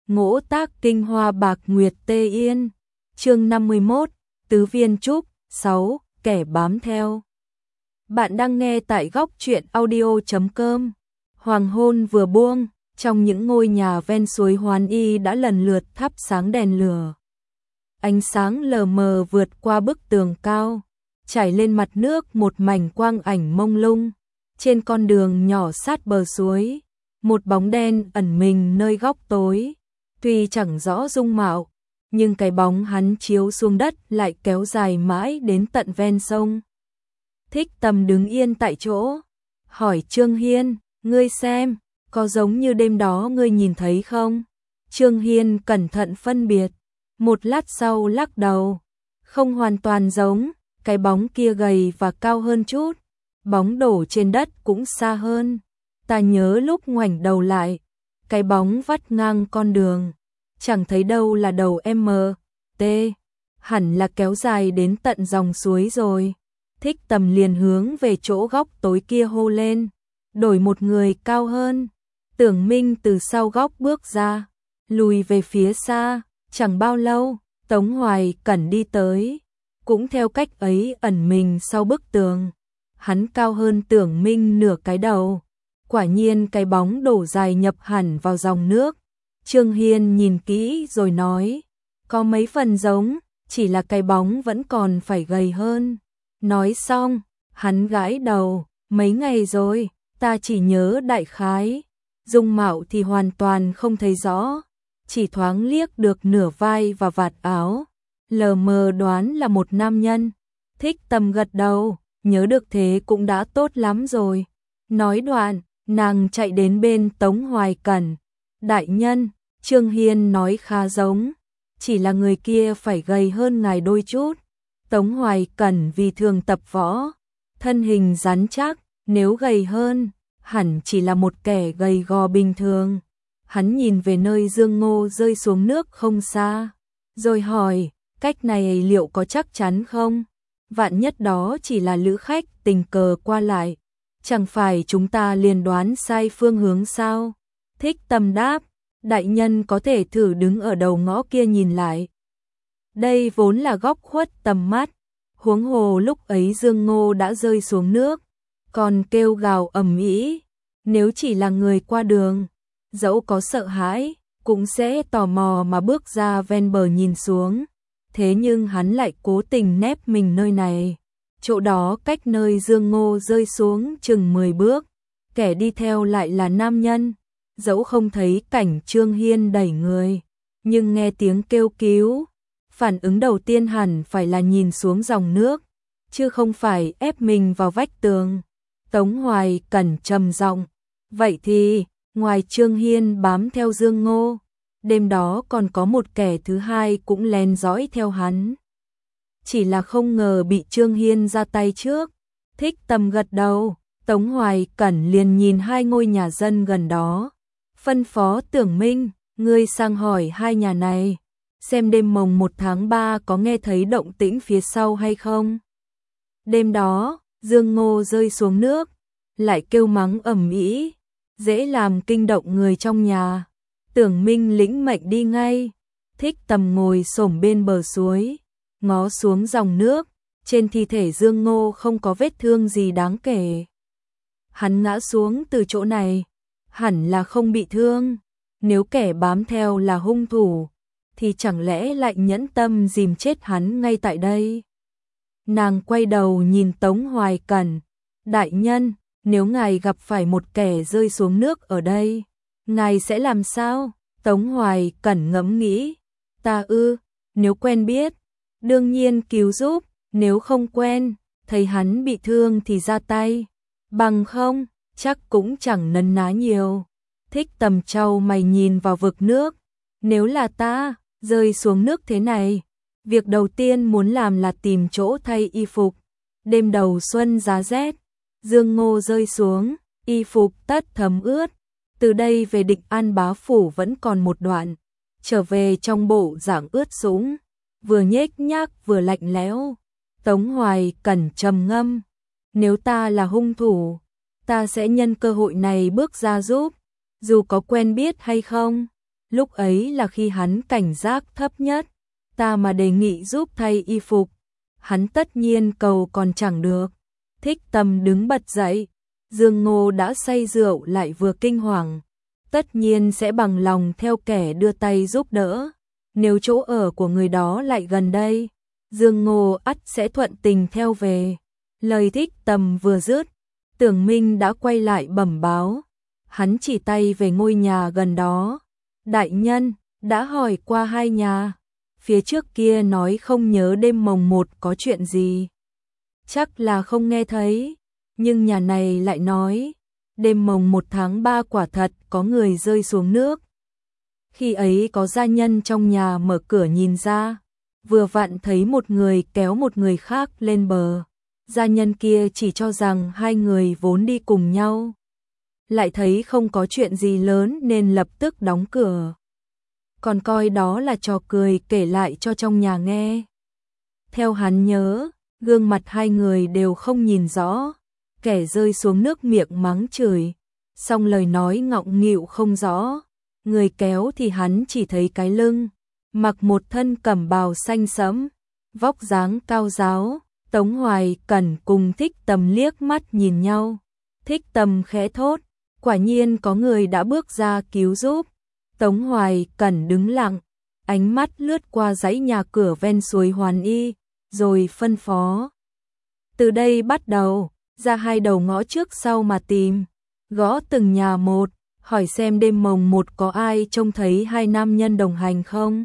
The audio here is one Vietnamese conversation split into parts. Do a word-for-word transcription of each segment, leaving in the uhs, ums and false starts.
Ngỗ tác kinh hoa bạc nguyệt tê yên. Chương năm mươi mốt, Tứ viên trúc. Sáu, kẻ bám theo. Bạn đang nghe tại góc truyện audio chấm com. Hoàng hôn vừa buông, trong những ngôi nhà ven suối Hoán Y đã lần lượt thắp sáng đèn lửa. Ánh sáng lờ mờ vượt qua bức tường cao, chảy lên mặt nước một mảnh quang ảnh mông lung. Trên con đường nhỏ sát bờ suối, một bóng đen ẩn mình nơi góc tối. Tuy chẳng rõ dung mạo, nhưng cái bóng hắn chiếu xuống đất lại kéo dài mãi đến tận ven sông. Thích Tầm đứng yên tại chỗ, hỏi Trương Hiên, ngươi xem, có giống như đêm đó ngươi nhìn thấy không? Trương Hiên cẩn thận phân biệt, một lát sau lắc đầu, không hoàn toàn giống, cái bóng kia gầy và cao hơn chút, bóng đổ trên đất cũng xa hơn. Ta nhớ lúc ngoảnh đầu lại, cái bóng vắt ngang con đường, chẳng thấy đâu là đầu M, T, hẳn là kéo dài đến tận dòng suối rồi. Thích Tầm liền hướng về chỗ góc tối kia hô lên, đổi một người cao hơn. Tưởng Minh từ sau góc bước ra, lùi về phía xa, chẳng bao lâu, Tống Hoài Cẩn đi tới, cũng theo cách ấy ẩn mình sau bức tường. Hắn cao hơn Tưởng Minh nửa cái đầu, quả nhiên cái bóng đổ dài nhập hẳn vào dòng nước. Trương Hiên nhìn kỹ rồi nói, có mấy phần giống, chỉ là cái bóng vẫn còn phải gầy hơn. Nói xong, hắn gãi đầu, mấy ngày rồi, ta chỉ nhớ đại khái, dung mạo thì hoàn toàn không thấy rõ, chỉ thoáng liếc được nửa vai và vạt áo, lờ mờ đoán là một nam nhân. Thích Tầm gật đầu, nhớ được thế cũng đã tốt lắm rồi. Nói đoạn, nàng chạy đến bên Tống Hoài Cẩn. Đại nhân, Trương Hiên nói khá giống, chỉ là người kia phải gầy hơn ngài đôi chút. Tống Hoài Cẩn vì thường tập võ, thân hình rắn chắc, nếu gầy hơn, hẳn chỉ là một kẻ gầy gò bình thường. Hắn nhìn về nơi Dương Ngô rơi xuống nước không xa, rồi hỏi, cách này liệu có chắc chắn không? Vạn nhất đó chỉ là lữ khách tình cờ qua lại, chẳng phải chúng ta liền đoán sai phương hướng sao? Thích Tầm đáp, đại nhân có thể thử đứng ở đầu ngõ kia nhìn lại. Đây vốn là góc khuất tầm mắt, huống hồ lúc ấy Dương Ngô đã rơi xuống nước, còn kêu gào ầm ĩ, nếu chỉ là người qua đường, dẫu có sợ hãi, cũng sẽ tò mò mà bước ra ven bờ nhìn xuống. Thế nhưng hắn lại cố tình nép mình nơi này, chỗ đó cách nơi Dương Ngô rơi xuống chừng mười bước, kẻ đi theo lại là nam nhân. Dẫu không thấy cảnh Trương Hiên đẩy người, nhưng nghe tiếng kêu cứu, phản ứng đầu tiên hẳn phải là nhìn xuống dòng nước, chứ không phải ép mình vào vách tường. Tống Hoài Cẩn trầm giọng, vậy thì, ngoài Trương Hiên bám theo Dương Ngô, đêm đó còn có một kẻ thứ hai cũng len dõi theo hắn. Chỉ là không ngờ bị Trương Hiên ra tay trước. Thích Tầm gật đầu, Tống Hoài Cẩn liền nhìn hai ngôi nhà dân gần đó, phân phó Tưởng Minh, ngươi sang hỏi hai nhà này, xem đêm mồng một tháng ba có nghe thấy động tĩnh phía sau hay không. Đêm đó, Dương Ngô rơi xuống nước, lại kêu mắng ầm ĩ, dễ làm kinh động người trong nhà. Tưởng Minh lĩnh mệnh đi ngay. Thích Tầm ngồi xổm bên bờ suối, ngó xuống dòng nước, trên thi thể Dương Ngô không có vết thương gì đáng kể. Hắn ngã xuống từ chỗ này, hẳn là không bị thương. Nếu kẻ bám theo là hung thủ, thì chẳng lẽ lại nhẫn tâm dìm chết hắn ngay tại đây? Nàng quay đầu nhìn Tống Hoài Cẩn, đại nhân, nếu ngài gặp phải một kẻ rơi xuống nước ở đây, ngài sẽ làm sao? Tống Hoài Cẩn ngẫm nghĩ, ta ư, nếu quen biết, đương nhiên cứu giúp, nếu không quen, thấy hắn bị thương thì ra tay, bằng không, chắc cũng chẳng nấn ná nhiều. Thích Tầm trao mày nhìn vào vực nước, nếu là ta, rơi xuống nước thế này, việc đầu tiên muốn làm là tìm chỗ thay y phục. Đêm đầu xuân giá rét, Dương Ngô rơi xuống, y phục tất thấm ướt. Từ đây về Định An Bá Phủ vẫn còn một đoạn, trở về trong bộ dạng ướt sũng, vừa nhếch nhác vừa lạnh lẽo. Tống Hoài Cẩn trầm ngâm, nếu ta là hung thủ, ta sẽ nhân cơ hội này bước ra giúp, dù có quen biết hay không. Lúc ấy là khi hắn cảnh giác thấp nhất, ta mà đề nghị giúp thay y phục, hắn tất nhiên cầu còn chẳng được. Thích Tầm đứng bật dậy, Dương Ngô đã say rượu lại vừa kinh hoàng, tất nhiên sẽ bằng lòng theo kẻ đưa tay giúp đỡ. Nếu chỗ ở của người đó lại gần đây, Dương Ngô ắt sẽ thuận tình theo về. Lời Thích Tầm vừa dứt, Tưởng Minh đã quay lại bẩm báo, hắn chỉ tay về ngôi nhà gần đó. Đại nhân, đã hỏi qua hai nhà, phía trước kia nói không nhớ đêm mồng một có chuyện gì. Chắc là không nghe thấy, nhưng nhà này lại nói, đêm mồng một tháng ba quả thật có người rơi xuống nước. Khi ấy có gia nhân trong nhà mở cửa nhìn ra, vừa vặn thấy một người kéo một người khác lên bờ. Gia nhân kia chỉ cho rằng hai người vốn đi cùng nhau, lại thấy không có chuyện gì lớn nên lập tức đóng cửa, còn coi đó là trò cười kể lại cho trong nhà nghe. Theo hắn nhớ, gương mặt hai người đều không nhìn rõ, kẻ rơi xuống nước miệng mắng chửi, song lời nói ngọng nghịu không rõ, người kéo thì hắn chỉ thấy cái lưng, mặc một thân cẩm bào xanh sẫm, vóc dáng cao ráo. Tống Hoài Cẩn cùng Thích Tầm liếc mắt nhìn nhau, Thích Tầm khẽ thốt, quả nhiên có người đã bước ra cứu giúp. Tống Hoài Cẩn đứng lặng, ánh mắt lướt qua dãy nhà cửa ven suối Hoàn Y, rồi phân phó. Từ đây bắt đầu, ra hai đầu ngõ trước sau mà tìm, gõ từng nhà một, hỏi xem đêm mồng một có ai trông thấy hai nam nhân đồng hành không.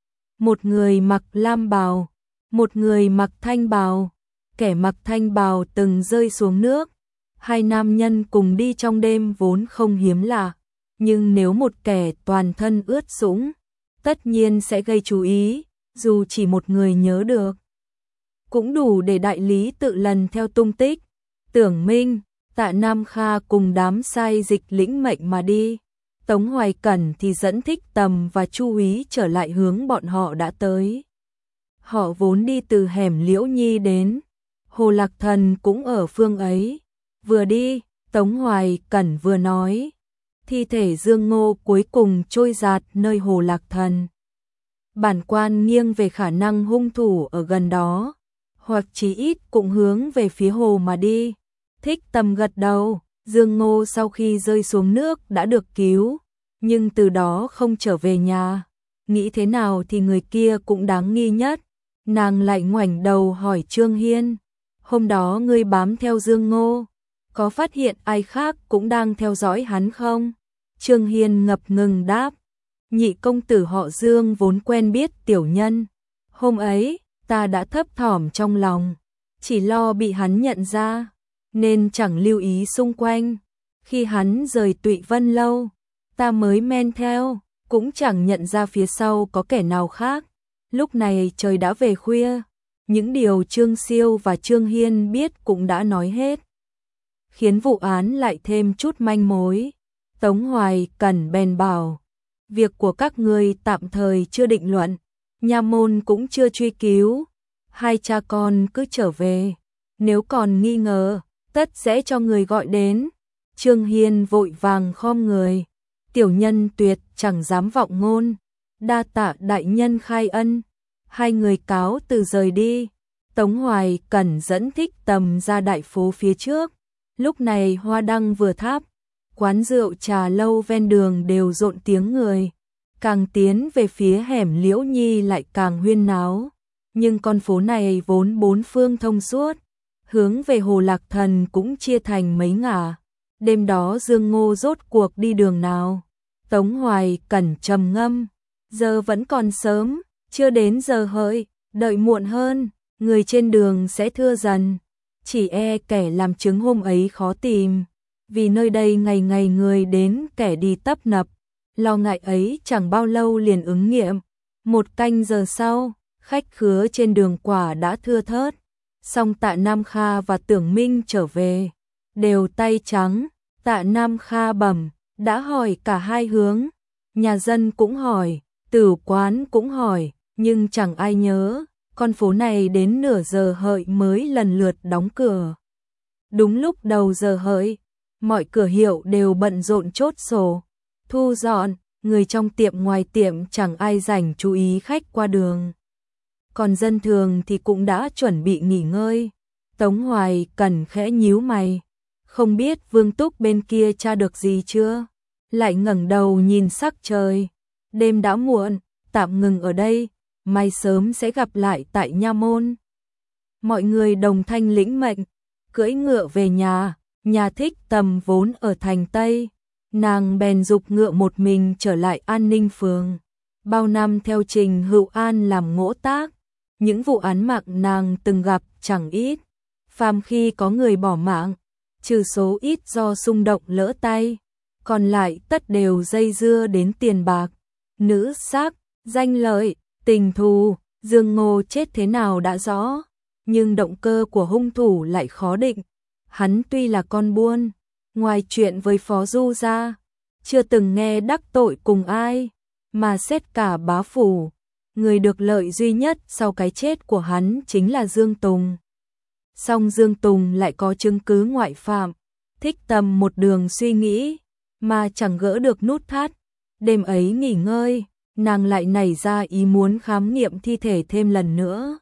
Một người mặc lam bào, một người mặc thanh bào, kẻ mặc thanh bào từng rơi xuống nước. Hai nam nhân cùng đi trong đêm vốn không hiếm lạ, nhưng nếu một kẻ toàn thân ướt sũng, tất nhiên sẽ gây chú ý, dù chỉ một người nhớ được, cũng đủ để đại lý tự lần theo tung tích. Tưởng Minh, Tạ Nam Kha cùng đám sai dịch lĩnh mệnh mà đi. Tống Hoài Cẩn thì dẫn Thích Tầm và Chu Úy trở lại hướng bọn họ đã tới. Họ vốn đi từ hẻm Liễu Nhi đến, Hồ Lạc Thần cũng ở phương ấy. Vừa đi, Tống Hoài Cẩn vừa nói, thi thể Dương Ngô cuối cùng trôi giạt nơi Hồ Lạc Thần. Bản quan nghiêng về khả năng hung thủ ở gần đó, hoặc chí ít cũng hướng về phía hồ mà đi. Thích Tầm gật đầu, Dương Ngô sau khi rơi xuống nước đã được cứu, nhưng từ đó không trở về nhà. Nghĩ thế nào thì người kia cũng đáng nghi nhất. Nàng lại ngoảnh đầu hỏi Trương Hiên, hôm đó ngươi bám theo Dương Ngô, có phát hiện ai khác cũng đang theo dõi hắn không? Trương Hiên ngập ngừng đáp, nhị công tử họ Dương vốn quen biết tiểu nhân. Hôm ấy, ta đã thấp thỏm trong lòng, chỉ lo bị hắn nhận ra, nên chẳng lưu ý xung quanh. Khi hắn rời Tụy Vân Lâu, ta mới men theo, cũng chẳng nhận ra phía sau có kẻ nào khác. Lúc này trời đã về khuya, những điều Trương Siêu và Trương Hiên biết cũng đã nói hết, khiến vụ án lại thêm chút manh mối. Tống Hoài Cẩn bèn bảo, việc của các ngươi tạm thời chưa định luận, nha môn cũng chưa truy cứu, hai cha con cứ trở về, nếu còn nghi ngờ, tất sẽ cho người gọi đến. Trương Hiên vội vàng khom người, tiểu nhân tuyệt chẳng dám vọng ngôn, đa tạ đại nhân khai ân. Hai người cáo từ rời đi. Tống Hoài Cẩn dẫn Thích Tầm ra đại phố phía trước. Lúc này hoa đăng vừa thắp, quán rượu trà lâu ven đường đều rộn tiếng người. Càng tiến về phía hẻm Liễu Nhi lại càng huyên náo. Nhưng con phố này vốn bốn phương thông suốt, hướng về Hồ Lạc Thần cũng chia thành mấy ngả. Đêm đó Dương Ngô rốt cuộc đi đường nào? Tống Hoài Cẩn trầm ngâm, giờ vẫn còn sớm, chưa đến giờ hợi, đợi muộn hơn, người trên đường sẽ thưa dần. Chỉ e kẻ làm chứng hôm ấy khó tìm, vì nơi đây ngày ngày người đến kẻ đi tấp nập. Lo ngại ấy chẳng bao lâu liền ứng nghiệm. Một canh giờ sau, khách khứa trên đường quả đã thưa thớt. Song Tạ Nam Kha và Tưởng Minh trở về, đều tay trắng. Tạ Nam Kha bẩm, đã hỏi cả hai hướng, nhà dân cũng hỏi, tử quán cũng hỏi, nhưng chẳng ai nhớ, con phố này đến nửa giờ hợi mới lần lượt đóng cửa. Đúng lúc đầu giờ hợi, mọi cửa hiệu đều bận rộn chốt sổ, thu dọn, người trong tiệm ngoài tiệm chẳng ai rảnh chú ý khách qua đường. Còn dân thường thì cũng đã chuẩn bị nghỉ ngơi. Tống Hoài Cẩn khẽ nhíu mày, không biết Vương Túc bên kia tra được gì chưa? Lại ngẩng đầu nhìn sắc trời, đêm đã muộn, tạm ngừng ở đây, mai sớm sẽ gặp lại tại nha môn. Mọi người đồng thanh lĩnh mệnh, cưỡi ngựa về nhà. Nhà Thích Tầm vốn ở thành Tây, nàng bèn dục ngựa một mình trở lại An Ninh phường. Bao năm theo Trình Hữu An làm ngỗ tác, những vụ án mạng nàng từng gặp chẳng ít. Phàm khi có người bỏ mạng, trừ số ít do xung động lỡ tay, còn lại tất đều dây dưa đến tiền bạc, nữ sắc, danh lợi, tình thù. Dương Ngô chết thế nào đã rõ, nhưng động cơ của hung thủ lại khó định. Hắn tuy là con buôn, ngoài chuyện với Phó Du ra, chưa từng nghe đắc tội cùng ai, mà xét cả bá phủ, người được lợi duy nhất sau cái chết của hắn chính là Dương Tùng. Song Dương Tùng lại có chứng cứ ngoại phạm. Thích Tầm một đường suy nghĩ, mà chẳng gỡ được nút thắt. Đêm ấy nghỉ ngơi, nàng lại nảy ra ý muốn khám nghiệm thi thể thêm lần nữa.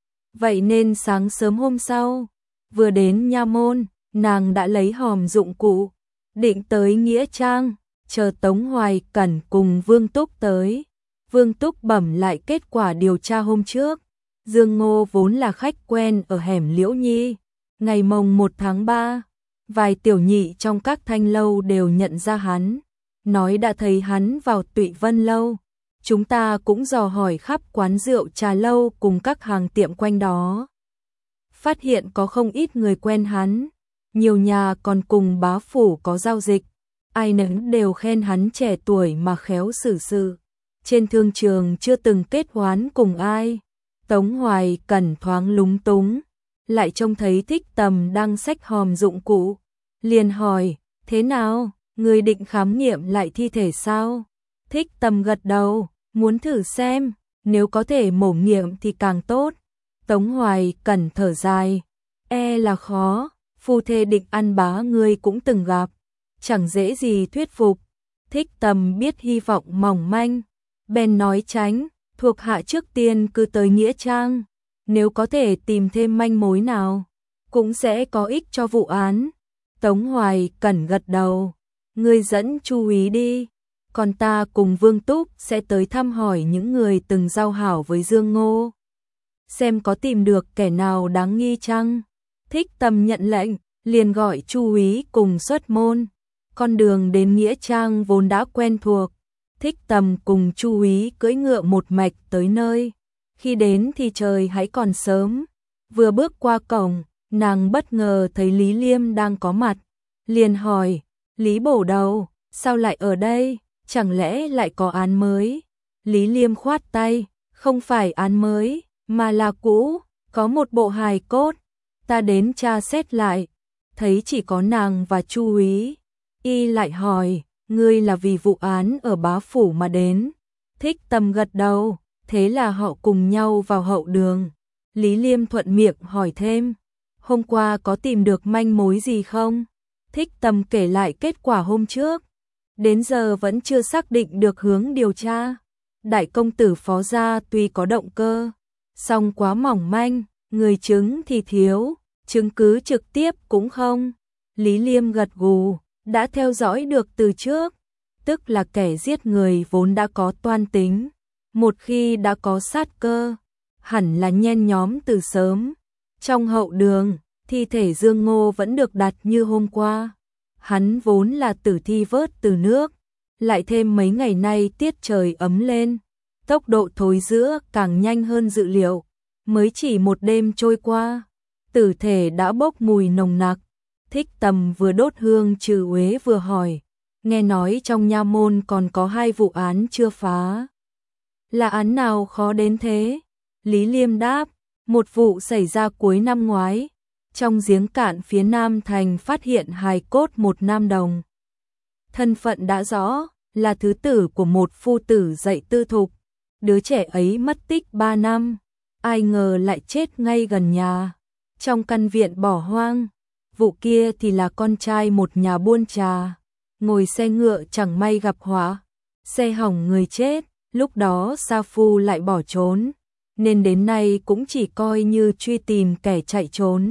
Vậy nên sáng sớm hôm sau, vừa đến nha môn, nàng đã lấy hòm dụng cụ, định tới nghĩa trang, chờ Tống Hoài Cẩn cùng Vương Túc tới. Vương Túc bẩm lại kết quả điều tra hôm trước. Dương Ngô vốn là khách quen ở hẻm Liễu Nhi. Ngày mồng một tháng ba, vài tiểu nhị trong các thanh lâu đều nhận ra hắn, nói đã thấy hắn vào Tụy Vân lâu. Chúng ta cũng dò hỏi khắp quán rượu trà lâu cùng các hàng tiệm quanh đó, phát hiện có không ít người quen hắn, nhiều nhà còn cùng bá phủ có giao dịch, ai nấy đều khen hắn trẻ tuổi mà khéo xử sự, trên thương trường chưa từng kết oán cùng ai. Tống Hoài Cẩn thoáng lúng túng, lại trông thấy Thích Tầm đang xách hòm dụng cụ, liền hỏi, thế nào, người định khám nghiệm lại thi thể sao? Thích Tầm gật đầu, muốn thử xem, nếu có thể mổ nghiệm thì càng tốt. Tống Hoài Cẩn thở dài, e là khó, phu thê định ăn bá ngươi cũng từng gặp, chẳng dễ gì thuyết phục. Thích Tầm biết hy vọng mỏng manh, bèn nói tránh, thuộc hạ trước tiên cứ tới nghĩa trang, nếu có thể tìm thêm manh mối nào, cũng sẽ có ích cho vụ án. Tống Hoài Cẩn gật đầu, ngươi dẫn Chu úy đi, còn ta cùng Vương Túc sẽ tới thăm hỏi những người từng giao hảo với Dương Ngô, xem có tìm được kẻ nào đáng nghi chăng. Thích Tầm nhận lệnh, liền gọi Chu úy cùng xuất môn. Con đường đến nghĩa trang vốn đã quen thuộc, Thích Tầm cùng Chu úy cưỡi ngựa một mạch tới nơi. Khi đến thì trời hãy còn sớm, vừa bước qua cổng, nàng bất ngờ thấy Lý Liêm đang có mặt, liền hỏi, Lý bổ đầu, sao lại ở đây, chẳng lẽ lại có án mới? Lý Liêm khoát tay, không phải án mới, mà là cũ, có một bộ hài cốt, ta đến tra xét lại, thấy chỉ có nàng và Chu úy. Y lại hỏi, ngươi là vì vụ án ở bá phủ mà đến? Thích Tầm gật đầu, thế là họ cùng nhau vào hậu đường. Lý Liêm thuận miệng hỏi thêm, hôm qua có tìm được manh mối gì không? Thích Tầm kể lại kết quả hôm trước, đến giờ vẫn chưa xác định được hướng điều tra. Đại công tử Phó gia tuy có động cơ, song quá mỏng manh, người chứng thì thiếu, chứng cứ trực tiếp cũng không. Lý Liêm gật gù, đã theo dõi được từ trước, tức là kẻ giết người vốn đã có toan tính, một khi đã có sát cơ, hẳn là nhen nhóm từ sớm. Trong hậu đường, thi thể Dương Ngô vẫn được đặt như hôm qua. Hắn vốn là tử thi vớt từ nước, lại thêm mấy ngày nay tiết trời ấm lên, tốc độ thối rữa càng nhanh hơn dự liệu. Mới chỉ một đêm trôi qua, tử thể đã bốc mùi nồng nặc. Thích Tầm vừa đốt hương trừ uế vừa hỏi, nghe nói trong nha môn còn có hai vụ án chưa phá. Là án nào khó đến thế? Lý Liêm đáp, một vụ xảy ra cuối năm ngoái, trong giếng cạn phía Nam Thành phát hiện hài cốt một nam đồng. Thân phận đã rõ, là thứ tử của một phu tử dạy tư thục. Đứa trẻ ấy mất tích ba năm, ai ngờ lại chết ngay gần nhà, trong căn viện bỏ hoang. Vụ kia thì là con trai một nhà buôn trà, ngồi xe ngựa chẳng may gặp họa, xe hỏng người chết, lúc đó Sa Phu lại bỏ trốn, nên đến nay cũng chỉ coi như truy tìm kẻ chạy trốn.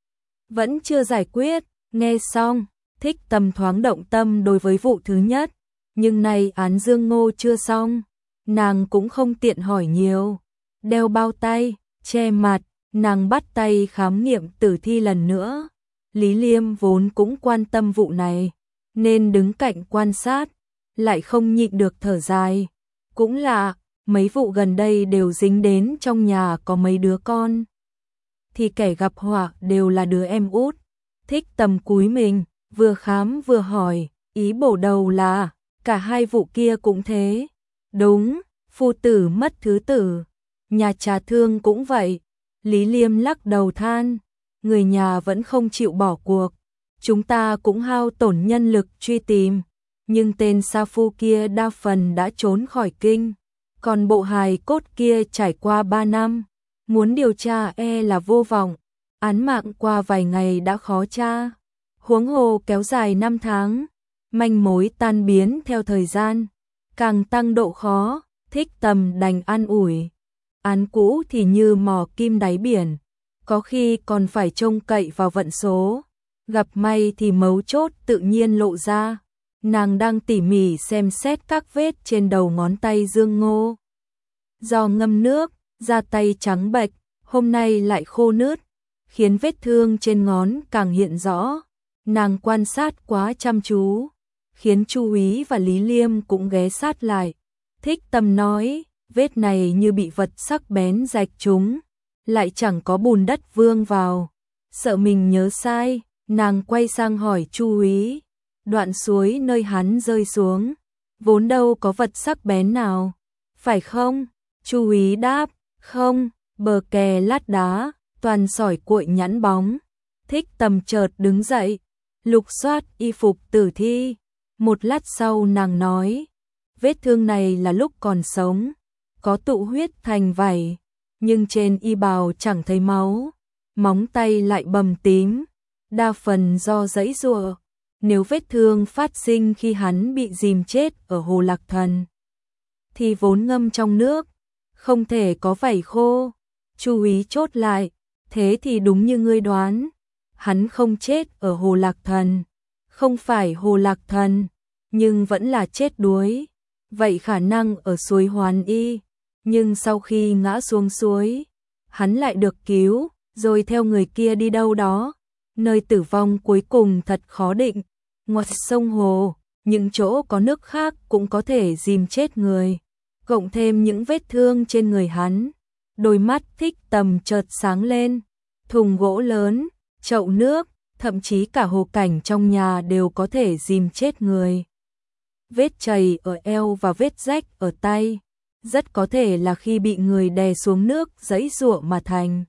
Vẫn chưa giải quyết, nghe xong, Thích Tầm thoáng động tâm đối với vụ thứ nhất, nhưng nay án Dương Ngô chưa xong, nàng cũng không tiện hỏi nhiều. Đeo bao tay, che mặt, nàng bắt tay khám nghiệm tử thi lần nữa. Lý Liêm vốn cũng quan tâm vụ này, nên đứng cạnh quan sát, lại không nhịn được thở dài. Cũng lạ, mấy vụ gần đây đều dính đến trong nhà có mấy đứa con, thì kẻ gặp họa đều là đứa em út. Thích Tầm cúi mình, vừa khám vừa hỏi, ý bổ đầu là cả hai vụ kia cũng thế. Đúng, phu tử mất thứ tử, nhà Trà Thương cũng vậy. Lý Liêm lắc đầu than, người nhà vẫn không chịu bỏ cuộc, chúng ta cũng hao tổn nhân lực truy tìm, nhưng tên Sa Phu kia đa phần đã trốn khỏi kinh, còn bộ hài cốt kia trải qua ba năm, muốn điều tra e là vô vọng, án mạng qua vài ngày đã khó tra, huống hồ kéo dài năm tháng, manh mối tan biến theo thời gian, càng tăng độ khó. Thích Tầm đành an ủi, án cũ thì như mò kim đáy biển, có khi còn phải trông cậy vào vận số, gặp may thì mấu chốt tự nhiên lộ ra. Nàng đang tỉ mỉ xem xét các vết trên đầu ngón tay Dương Ngô. Do ngâm nước, da tay trắng bệch, hôm nay lại khô nứt, khiến vết thương trên ngón càng hiện rõ. Nàng quan sát quá chăm chú, khiến Chu Úy và Lý Liêm cũng ghé sát lại. Thích Tầm nói, vết này như bị vật sắc bén rạch trúng, lại chẳng có bùn đất vương vào. Sợ mình nhớ sai, nàng quay sang hỏi Chu Úy, đoạn suối nơi hắn rơi xuống, vốn đâu có vật sắc bén nào, phải không? Chu Úy đáp, không, bờ kè lát đá, toàn sỏi cuội nhẵn bóng. Thích Tầm chợt đứng dậy, lục soát y phục tử thi. Một lát sau nàng nói, vết thương này là lúc còn sống, có tụ huyết thành vảy, nhưng trên y bào chẳng thấy máu, móng tay lại bầm tím, đa phần do giãy giụa. Nếu vết thương phát sinh khi hắn bị dìm chết ở Hồ Lạc Thần, thì vốn ngâm trong nước, không thể có vảy khô. Chu Úy chốt lại, thế thì đúng như ngươi đoán, hắn không chết ở Hồ Lạc Thần, không phải Hồ Lạc Thần, nhưng vẫn là chết đuối. Vậy khả năng ở suối Hoán Y, nhưng sau khi ngã xuống suối, hắn lại được cứu, rồi theo người kia đi đâu đó, nơi tử vong cuối cùng thật khó định. Ngoài sông hồ, những chỗ có nước khác cũng có thể dìm chết người, cộng thêm những vết thương trên người hắn. Đôi mắt Thích Tầm chợt sáng lên, thùng gỗ lớn, chậu nước, thậm chí cả hồ cảnh trong nhà đều có thể dìm chết người. Vết chày ở eo và vết rách ở tay, rất có thể là khi bị người đè xuống nước giãy giụa mà thành.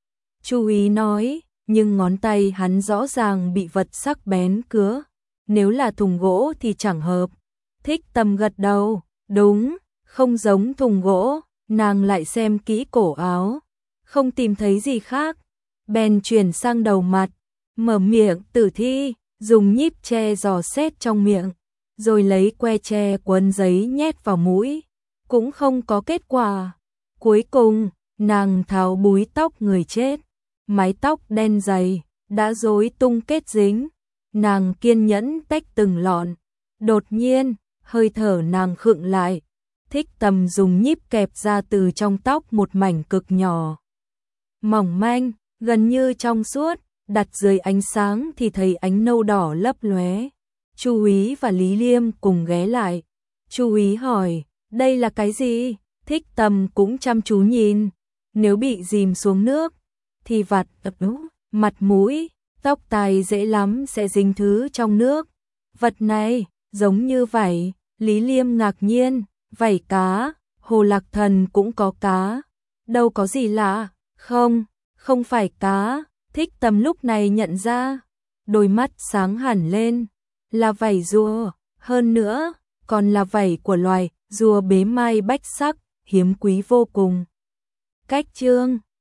Chu Úy nói, nhưng ngón tay hắn rõ ràng bị vật sắc bén cứa, nếu là thùng gỗ thì chẳng hợp. Thích Tầm gật đầu, đúng, không giống thùng gỗ. Nàng lại xem kỹ cổ áo, không tìm thấy gì khác, bèn chuyển sang đầu mặt, mở miệng tử thi, dùng nhíp tre dò xét trong miệng, rồi lấy que tre quấn giấy nhét vào mũi, cũng không có kết quả. Cuối cùng, nàng tháo búi tóc người chết, mái tóc đen dày, đã rối tung kết dính, nàng kiên nhẫn tách từng lọn, đột nhiên, hơi thở nàng khựng lại. Thích Tầm dùng nhíp kẹp ra từ trong tóc một mảnh cực nhỏ, mỏng manh, gần như trong suốt, đặt dưới ánh sáng thì thấy ánh nâu đỏ lấp lóe. Chu Úy và Lý Liêm cùng ghé lại. Chu Úy hỏi, đây là cái gì? Thích Tầm cũng chăm chú nhìn. Nếu bị dìm xuống nước, thì vặt, mặt mũi, tóc tai dễ lắm sẽ dính thứ trong nước. Vật này, giống như vảy. Lý Liêm ngạc nhiên, vảy cá, Hồ Lạc Thần cũng có cá. Đâu có gì lạ, không, không phải cá. Thích Tầm lúc này nhận ra, đôi mắt sáng hẳn lên, là vảy rùa, hơn nữa, còn là vảy của loài rùa bế mai bách sắc, hiếm quý vô cùng. Cách chương